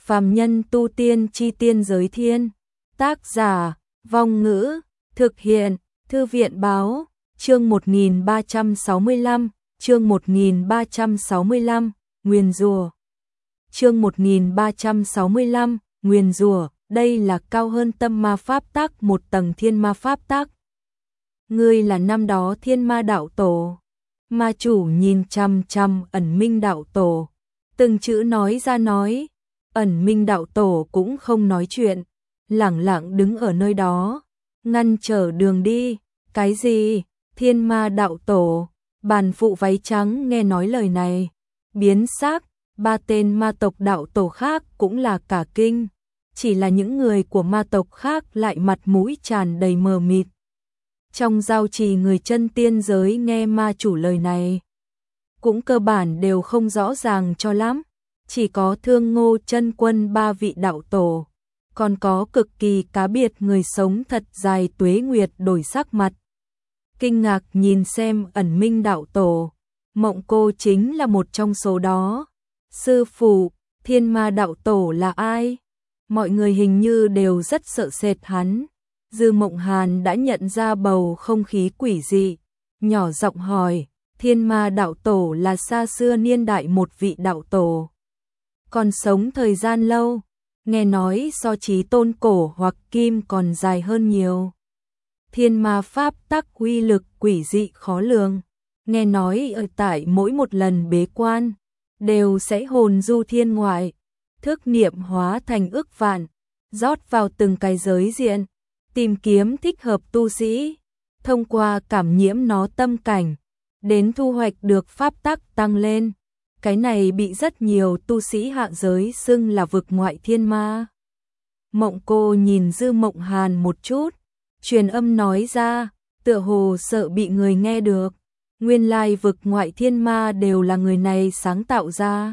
Phàm nhân tu tiên chi tiên giới thiên. Tác giả, Vong Ngữ, thực hiện, Thư viện báo, chương 1365, chương 1365, nguyền rủa. Chương 1365, nguyền rủa, đây là cao hơn tâm ma pháp tắc một tầng thiên ma pháp tắc. Ngươi là năm đó thiên ma đạo tổ. Ma chủ nhìn chằm chằm Ẩn Minh đạo tổ, từng chữ nói ra nói. Ẩn Minh đạo tổ cũng không nói chuyện, lẳng lặng đứng ở nơi đó, ngăn trở đường đi. Cái gì? Thiên ma đạo tổ? Bàn phụ váy trắng nghe nói lời này, biến sắc. Ba tên ma tộc đạo tổ khác cũng là cả kinh, chỉ là những người của ma tộc khác lại mặt mũi tràn đầy mờ mịt. Trong giao trì người chân tiên giới nghe ma chủ lời này, cũng cơ bản đều không rõ ràng cho lắm. Chỉ có Thương Ngô chân quân ba vị đạo tổ, còn có cực kỳ cá biệt người sống thật dài tuế nguyệt đổi sắc mặt. Kinh ngạc nhìn xem Ẩn Minh đạo tổ, Mộng Cô chính là một trong số đó. Sư phụ, thiên ma đạo tổ là ai? Mọi người hình như đều rất sợ sệt hắn. Dư Mộng Hàn đã nhận ra bầu không khí quỷ dị, nhỏ giọng hỏi, thiên ma đạo tổ là xa xưa niên đại một vị đạo tổ, còn sống thời gian lâu, nghe nói so Chí Tôn cổ hoặc kim còn dài hơn nhiều. Thiên ma pháp tắc uy lực quỷ dị khó lường, nghe nói ở tại mỗi một lần bế quan đều sẽ hồn du thiên ngoại, thức niệm hóa thành ức vạn, rót vào từng cái giới diện, tìm kiếm thích hợp tu sĩ, thông qua cảm nhiễm nó tâm cảnh, đến thu hoạch được pháp tắc tăng lên. Cái này bị rất nhiều tu sĩ hạ giới xưng là vực ngoại thiên ma. Mộng Cô nhìn Dư Mộng Hàn một chút, truyền âm nói ra, tựa hồ sợ bị người nghe được. Nguyên lai vực ngoại thiên ma đều là người này sáng tạo ra.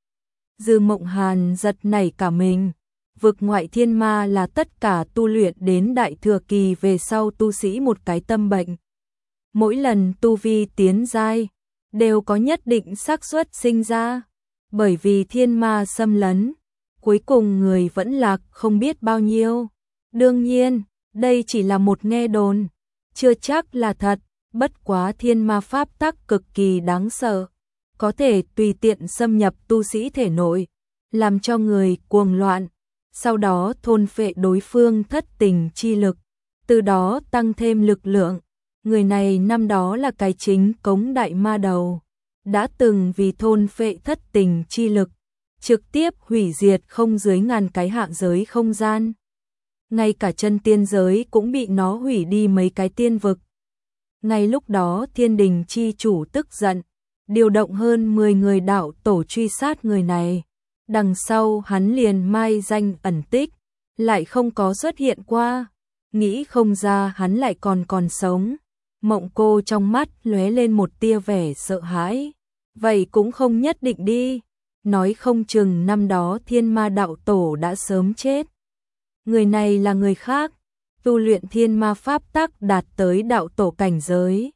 Dư Mộng Hàn giật nảy cả mình. Vực ngoại thiên ma là tất cả tu luyện đến đại thừa kỳ về sau tu sĩ một cái tâm bệnh. Mỗi lần tu vi tiến giai đều có nhất định xác suất sinh ra, bởi vì thiên ma xâm lấn, cuối cùng người vẫn lạc không biết bao nhiêu. Đương nhiên, đây chỉ là một nghe đồn, chưa chắc là thật, bất quá thiên ma pháp tắc cực kỳ đáng sợ, có thể tùy tiện xâm nhập tu sĩ thể nội, làm cho người cuồng loạn, sau đó thôn phệ đối phương thất tình chi lực, từ đó tăng thêm lực lượng. Người này năm đó là cái chính cống đại ma đầu, đã từng vì thôn phệ thất tình chi lực, trực tiếp hủy diệt không dưới ngàn cái hạ giới không gian. Ngay cả chân tiên giới cũng bị nó hủy đi mấy cái tiên vực. Ngay lúc đó Thiên Đình chi chủ tức giận, điều động hơn 10 người đạo tổ truy sát người này. Đằng sau hắn liền mai danh ẩn tích, lại không có xuất hiện qua, nghĩ không ra hắn lại còn sống. Mộng Cô trong mắt lóe lên một tia vẻ sợ hãi. Vậy cũng không nhất định đi, nói không chừng năm đó thiên ma đạo tổ đã sớm chết. Người này là người khác, tu luyện thiên ma pháp tắc đạt tới đạo tổ cảnh giới.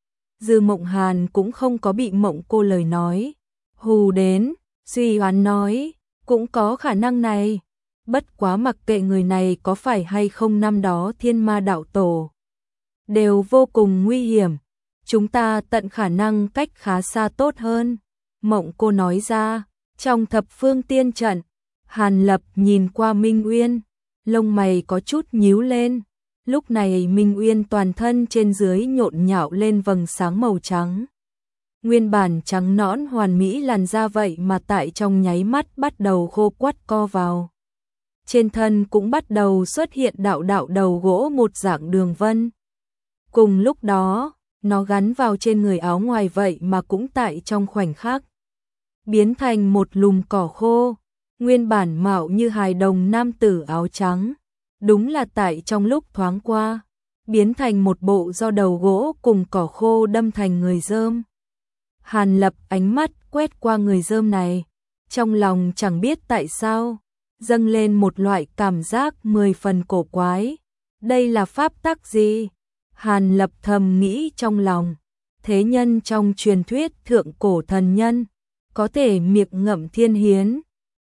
Dư Mộng Hàn cũng không có bị Mộng Cô lời nói hù đến, suy đoán nói, cũng có khả năng này. Bất quá mặc kệ người này có phải hay không năm đó thiên ma đạo tổ, đều vô cùng nguy hiểm. Chúng ta tận khả năng cách khá xa tốt hơn. Mộng Cô nói ra, trong thập phương tiên trận, Hàn Lập nhìn qua Minh Uyên, lông mày có chút nhíu lên. Lúc này Minh Uyên toàn thân trên dưới nhộn nhạo lên vầng sáng màu trắng. Nguyên bản trắng nõn hoàn mỹ làn da vậy mà tại trong nháy mắt bắt đầu khô quắt co vào. Trên thân cũng bắt đầu xuất hiện đạo đạo đầu gỗ một dạng đường vân. Cùng lúc đó, nó gắn vào trên người áo ngoài vậy mà cũng tại trong khoảnh khắc biến thành một lùm cỏ khô. Nguyên bản mạo như hài đồng nam tử áo trắng, đúng là tại trong lúc thoáng qua, biến thành một bộ do đầu gỗ cùng cỏ khô đâm thành người dơm. Hàn Lập ánh mắt quét qua người dơm này, trong lòng chẳng biết tại sao, dâng lên một loại cảm giác 10 phần cổ quái. Đây là pháp tắc gì? Hàn Lập thầm nghĩ trong lòng, thế nhân trong truyền thuyết thượng cổ thần nhân, có thể miệng ngậm thiên hiến,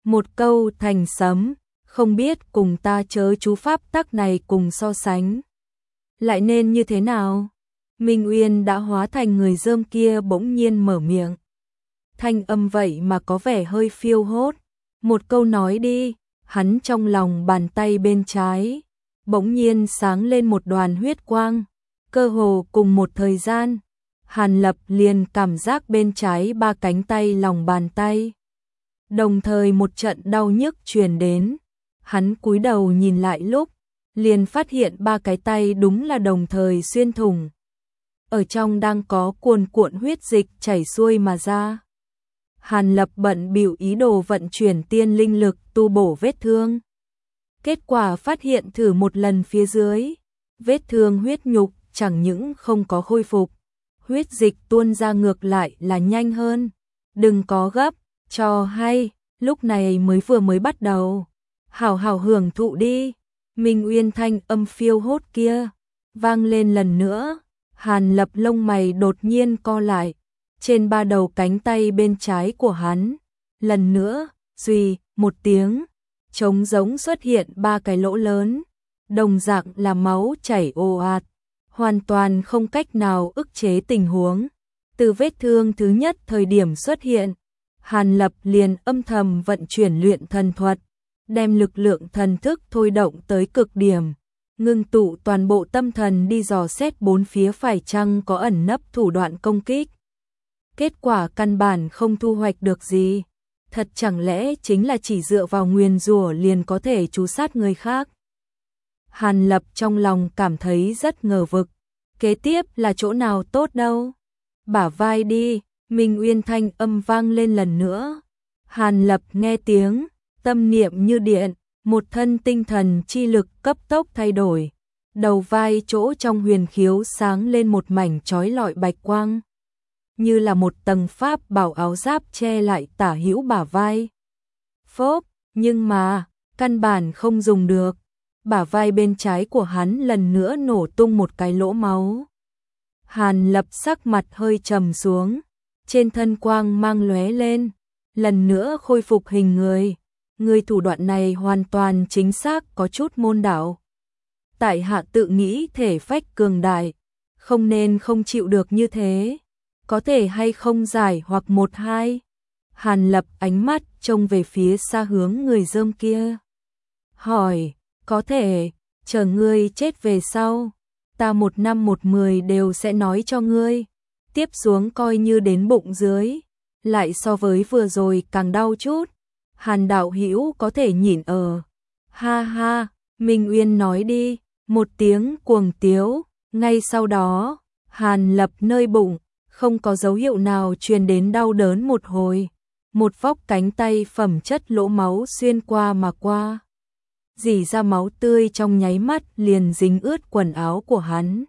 một câu thành sấm, không biết cùng ta chớ chú pháp tắc này cùng so sánh. Lại nên như thế nào? Minh Uyên đã hóa thành người dơm kia bỗng nhiên mở miệng. Thanh âm vậy mà có vẻ hơi phiêu hốt. Một câu nói đi, hắn trong lòng bàn tay bên trái. Bỗng nhiên sáng lên một đoàn huyết quang. Cơ hồ cùng một thời gian, Hàn Lập liền cảm giác bên trái ba cánh tay lòng bàn tay. Đồng thời một trận đau nhức truyền đến. Hắn cúi đầu nhìn lại lúc, liền phát hiện ba cái tay đúng là đồng thời xuyên thủng. Ở trong đang có cuồn cuộn huyết dịch chảy xuôi mà ra. Hàn Lập bận bịu ý đồ vận chuyển tiên linh lực tu bổ vết thương. Kết quả phát hiện thử một lần phía dưới, vết thương huyết nhục chẳng những không có khôi phục, huyết dịch tuôn ra ngược lại là nhanh hơn. Đừng có gấp, cho hay, lúc này vừa mới bắt đầu. Hảo hảo hưởng thụ đi. Minh Uyên thanh âm phiêu hốt kia vang lên lần nữa. Hàn Lập lông mày đột nhiên co lại. Trên ba đầu cánh tay bên trái của hắn, lần nữa, suy, một tiếng, trống giống xuất hiện ba cái lỗ lớn, đồng dạng là máu chảy ồ ạt, hoàn toàn không cách nào ức chế tình huống. Từ vết thương thứ nhất thời điểm xuất hiện, Hàn Lập liền âm thầm vận chuyển luyện thần thuật, đem lực lượng thần thức thôi động tới cực điểm, ngưng tụ toàn bộ tâm thần đi dò xét bốn phía phải chăng có ẩn nấp thủ đoạn công kích. Kết quả căn bản không thu hoạch được gì. Thật chẳng lẽ chính là chỉ dựa vào nguyền rủa liền có thể trú sát người khác? Hàn Lập trong lòng cảm thấy rất ngờ vực. Kế tiếp là chỗ nào tốt đâu? Bả vai đi, Minh Uyên thanh âm vang lên lần nữa. Hàn Lập nghe tiếng, tâm niệm như điện, một thân tinh thần chi lực cấp tốc thay đổi. Đầu vai chỗ trong huyền khiếu sáng lên một mảnh chói lọi bạch quang, như là một tầng pháp bảo áo giáp che lại tả hữu bả vai. Phốp, nhưng mà, căn bản không dùng được. Bả vai bên trái của hắn lần nữa nổ tung một cái lỗ máu. Hàn Lập sắc mặt hơi trầm xuống, trên thân quang mang lóe lên, lần nữa khôi phục hình người. Người thủ đoạn này hoàn toàn chính xác có chút môn đạo. Tại hạ tự nghĩ thể phách cường đại, không nên không chịu được như thế. Có thể hay không giải hoặc một hai. Hàn Lập ánh mắt trông về phía xa hướng người dơm kia. Hỏi, có thể, chờ ngươi chết về sau, ta 1 năm 1 10 đều sẽ nói cho ngươi. Tiếp xuống coi như đến bụng dưới, lại so với vừa rồi càng đau chút. Hàn đạo hữu có thể nhìn ở. Ha ha, Minh Uyên nói đi, một tiếng cuồng tiếu, ngay sau đó, Hàn Lập nơi bụng, không có dấu hiệu nào truyền đến đau đớn một hồi. Một vóc cánh tay phẩm chất lỗ máu xuyên qua mà qua. Rỉ ra máu tươi trong nháy mắt liền dính ướt quần áo của hắn.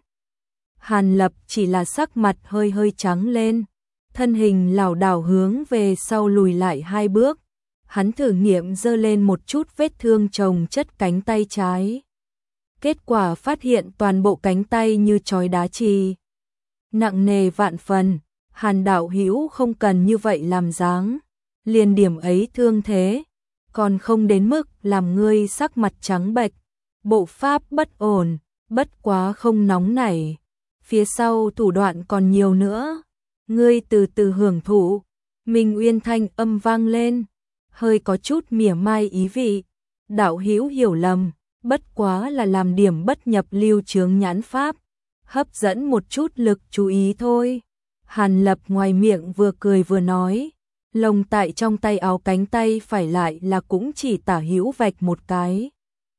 Hàn Lập chỉ là sắc mặt hơi hơi trắng lên, thân hình lảo đảo hướng về sau lùi lại 2 bước. Hắn thử nghiệm giơ lên một chút vết thương chồng chất cánh tay trái. Kết quả phát hiện toàn bộ cánh tay như trói đá chì. Nặng nề vạn phần, Hàn đạo hữu không cần như vậy làm dáng. Liền điểm ấy thương thế, còn không đến mức làm ngươi sắc mặt trắng bệch. Bộ pháp bất ổn, bất quá không nóng nảy. Phía sau thủ đoạn còn nhiều nữa. Ngươi từ từ hưởng thụ. Minh Uyên thanh âm vang lên, hơi có chút mỉa mai ý vị. Đạo hữu hiểu lầm, bất quá là làm điểm bất nhập lưu chướng nhãn pháp, hấp dẫn một chút lực chú ý thôi. Hàn Lập ngoài miệng vừa cười vừa nói, lồng tại trong tay áo cánh tay phải lại là cũng chỉ tả hữu vạch một cái.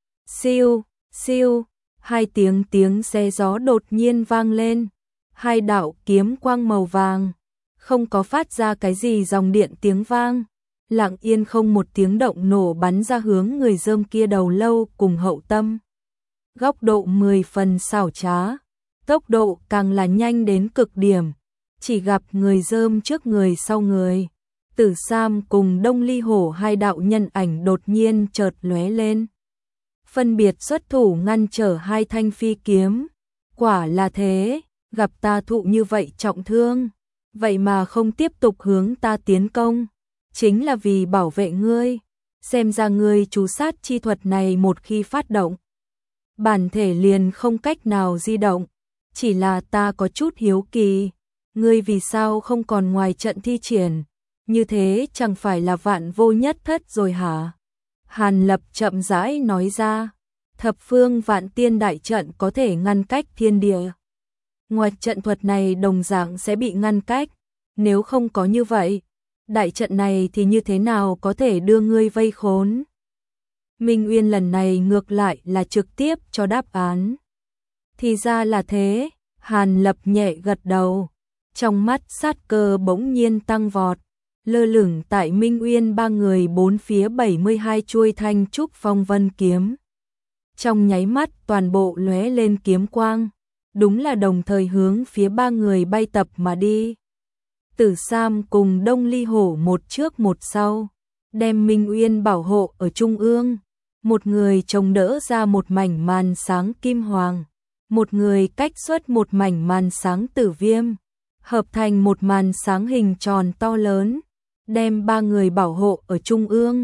Siêu, siêu, 2 tiếng xe gió đột nhiên vang lên, 2 đạo kiếm quang màu vàng, không có phát ra cái gì dòng điện tiếng vang, lặng yên không một tiếng động nổ bắn ra hướng người dơm kia đầu lâu cùng hậu tâm. Góc độ 10 phần xảo trá, tốc độ càng là nhanh đến cực điểm, chỉ gặp người dơm trước người sau người. Tử Sam cùng Đông Ly Hổ 2 đạo nhân ảnh đột nhiên chợt lóe lên, phân biệt xuất thủ ngăn trở 2 thanh phi kiếm. Quả là thế, gặp ta thụ như vậy trọng thương, vậy mà không tiếp tục hướng ta tiến công, chính là vì bảo vệ ngươi. xem ra ngươi chú sát chi thuật này một khi phát động, bản thể liền không cách nào di động, chỉ là ta có chút hiếu kỳ, ngươi vì sao không còn ngoài trận thi triển, như thế chẳng phải là vạn vô nhất thất rồi hả? Hàn Lập chậm rãi nói ra, thập phương vạn tiên đại trận có thể ngăn cách thiên địa. Ngoài trận thuật này đồng dạng sẽ bị ngăn cách, nếu không có như vậy, đại trận này thì như thế nào có thể đưa ngươi vây khốn? Minh Uyên lần này ngược lại là trực tiếp cho đáp án. Thì ra là thế, Hàn Lập nhẹ gật đầu, trong mắt sát cơ bỗng nhiên tăng vọt, lơ lửng tại Minh Uyên ba người bốn phía 72 chuôi thanh trúc phong vân kiếm. Trong nháy mắt toàn bộ lóe lên kiếm quang, đúng là đồng thời hướng phía ba người bay tập mà đi. Tử Sam cùng Đông Ly Hổ một trước một sau, đem Minh Uyên bảo hộ ở trung ương, một người chống đỡ ra một mảnh màn sáng kim hoàng, một người cách xuất một mảnh màn sáng tử viêm, hợp thành một màn sáng hình tròn to lớn, đem ba người bảo hộ ở trung ương.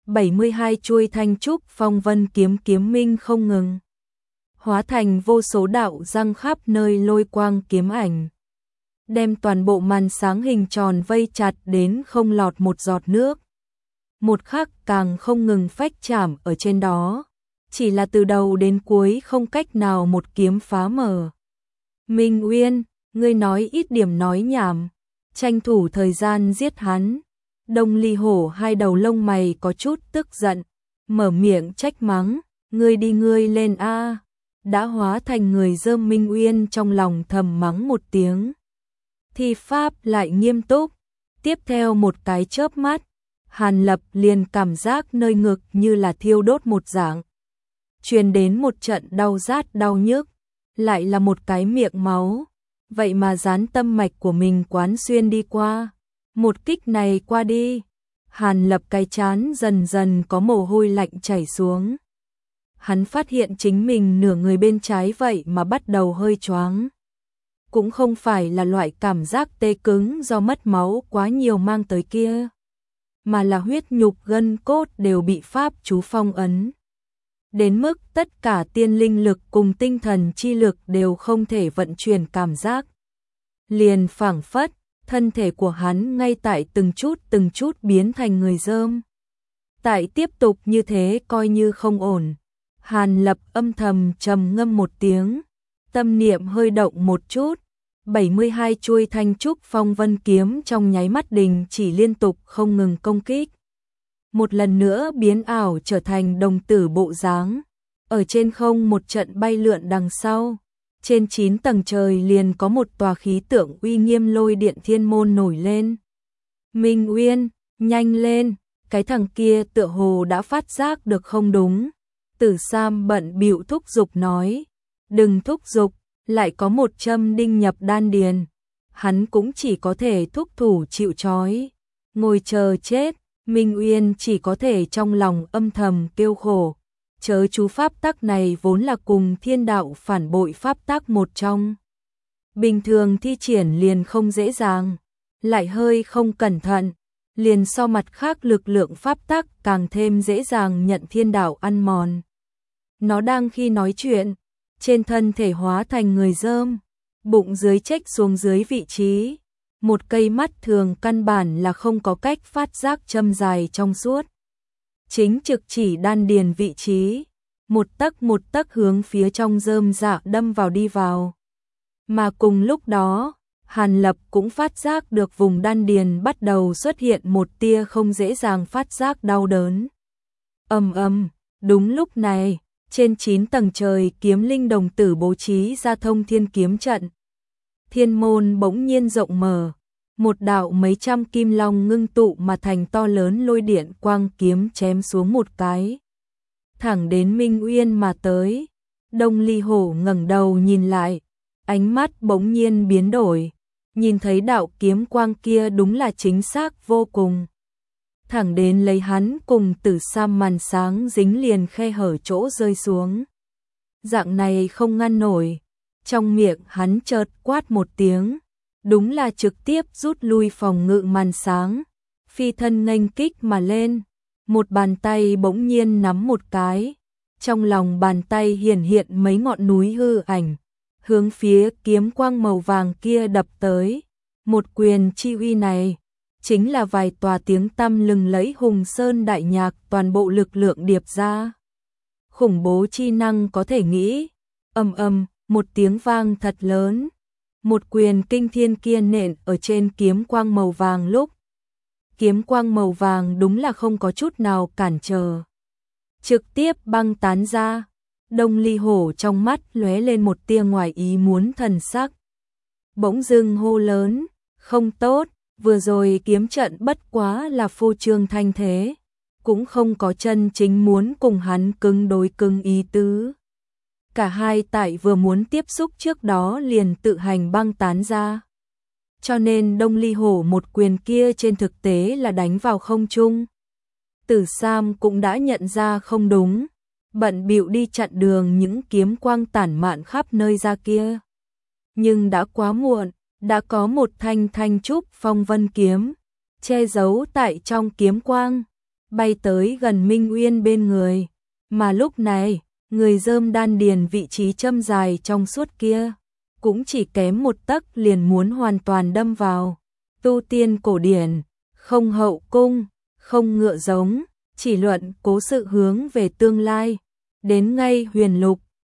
72 chuôi thanh trúc phong vân kiếm kiếm minh không ngừng, hóa thành vô số đạo răng khắp nơi lôi quang kiếm ảnh, đem toàn bộ màn sáng hình tròn vây chặt đến không lọt một giọt nước. Một khắc càng không ngừng phách chạm ở trên đó, chỉ là từ đầu đến cuối không cách nào một kiếm phá mở. Minh Uyên, ngươi nói ít điểm nói nhảm, tranh thủ thời gian giết hắn. Đông Ly Hổ hai đầu lông mày có chút tức giận, mở miệng trách mắng, ngươi đi ngươi lên a. Đã hóa thành người dơm Minh Uyên trong lòng thầm mắng một tiếng. Thi pháp lại nghiêm túc, tiếp theo một cái chớp mắt, Hàn Lập liền cảm giác nơi ngực như là thiêu đốt một dạng. Truyền đến một trận đau rát đau nhức, lại là một cái miệng máu, vậy mà dán tâm mạch của mình quán xuyên đi qua. Một kích này qua đi, Hàn Lập cái chán dần dần có mồ hôi lạnh chảy xuống. Hắn phát hiện chính mình nửa người bên trái vậy mà bắt đầu hơi choáng. Cũng không phải là loại cảm giác tê cứng do mất máu quá nhiều mang tới kia, mà là huyết nhục gân cốt đều bị pháp chú phong ấn. Đến mức tất cả tiên linh lực cùng tinh thần chi lực đều không thể vận chuyển cảm giác. Liền phảng phất, thân thể của hắn ngay tại từng chút biến thành người dơm. Tại tiếp tục như thế coi như không ổn. Hàn Lập âm thầm trầm ngâm một tiếng, tâm niệm hơi động một chút, 72 chuôi thanh trúc phong vân kiếm trong nháy mắt đình chỉ liên tục không ngừng công kích. Một lần nữa biến ảo trở thành đồng tử bộ dáng, ở trên không một trận bay lượn đằng sau. Trên 9 tầng trời liền có một tòa khí tượng uy nghiêm lôi điện thiên môn nổi lên. Minh Uyên, nhanh lên, cái thằng kia tựa hồ đã phát giác được không đúng. Tử Sam bận bịu thúc giục nói, đừng thúc giục, lại có một châm đinh nhập đan điền. Hắn cũng chỉ có thể thúc thủ chịu trói, ngồi chờ chết. Minh Uyên chỉ có thể trong lòng âm thầm kêu khổ. Chớ chú pháp tắc này vốn là cùng thiên đạo phản bội pháp tắc một trong. Bình thường thi triển liền không dễ dàng, lại hơi không cẩn thận, liền so mặt khác lực lượng pháp tắc càng thêm dễ dàng nhận thiên đạo ăn mòn. Nó đang khi nói chuyện, trên thân thể hóa thành người dơm, bụng dưới chếch xuống dưới vị trí. Một cây mắt thường căn bản là không có cách phát giác châm dài trong suốt. Chính trực chỉ đan điền vị trí, một tấc hướng phía trong rơm dạ đâm vào đi vào. Mà cùng lúc đó, Hàn Lập cũng phát giác được vùng đan điền bắt đầu xuất hiện một tia không dễ dàng phát giác đau đớn. Đúng lúc này, trên 9 tầng trời kiếm linh đồng tử bố trí ra thông thiên kiếm trận. Thiên môn bỗng nhiên rộng mở, một đạo mấy trăm kim long ngưng tụ mà thành to lớn lôi điện quang kiếm chém xuống một cái, thẳng đến Minh Uyên mà tới. Đông Ly Hổ ngẩng đầu nhìn lại, ánh mắt bỗng nhiên biến đổi, nhìn thấy đạo kiếm quang kia đúng là chính xác vô cùng, thẳng đến lấy hắn cùng Tử Sam màn sáng dính liền khe hở chỗ rơi xuống. Dạng này không ngăn nổi, trong miệng hắn chợt quát một tiếng, đúng là trực tiếp rút lui phòng ngự màn sáng, phi thân nghênh kích mà lên. một bàn tay bỗng nhiên nắm một cái, trong lòng bàn tay hiển hiện mấy ngọn núi hư ảnh, hướng phía kiếm quang màu vàng kia đập tới. Một quyền chi uy này, chính là vài tòa tiếng tăm lừng lẫy Hùng Sơn đại nhạc toàn bộ lực lượng điệp ra. Khủng bố chi năng có thể nghĩ, ầm ầm, một tiếng vang thật lớn. Một quyền kinh thiên kia nện ở trên kiếm quang màu vàng lúc. Kiếm quang màu vàng đúng là không có chút nào cản trở. Trực tiếp băng tán ra, Đông Ly Hổ trong mắt lóe lên một tia ngoài ý muốn thần sắc. Bỗng dưng hô lớn, không tốt, vừa rồi kiếm trận bất quá là phô trương thanh thế, cũng không có chân chính muốn cùng hắn cứng đối cứng ý tứ. Cả hai tại vừa muốn tiếp xúc trước đó liền tự hành băng tán ra. Cho nên Đông Ly Hổ một quyền kia trên thực tế là đánh vào không trung. Tử Sam cũng đã nhận ra không đúng, bận bịu đi chặn đường những kiếm quang tản mạn khắp nơi ra kia. Nhưng đã quá muộn, đã có một thanh thanh trúc phong vân kiếm, che giấu tại trong kiếm quang, bay tới gần Minh Uyên bên người. Mà lúc này, người rơm đan điền vị trí châm dài trong suốt kia, cũng chỉ kém một tấc liền muốn hoàn toàn đâm vào. Tu tiên cổ điển, không hậu cung, không ngựa giống, chỉ luận cố sự hướng về tương lai. Đến ngay huyền lục,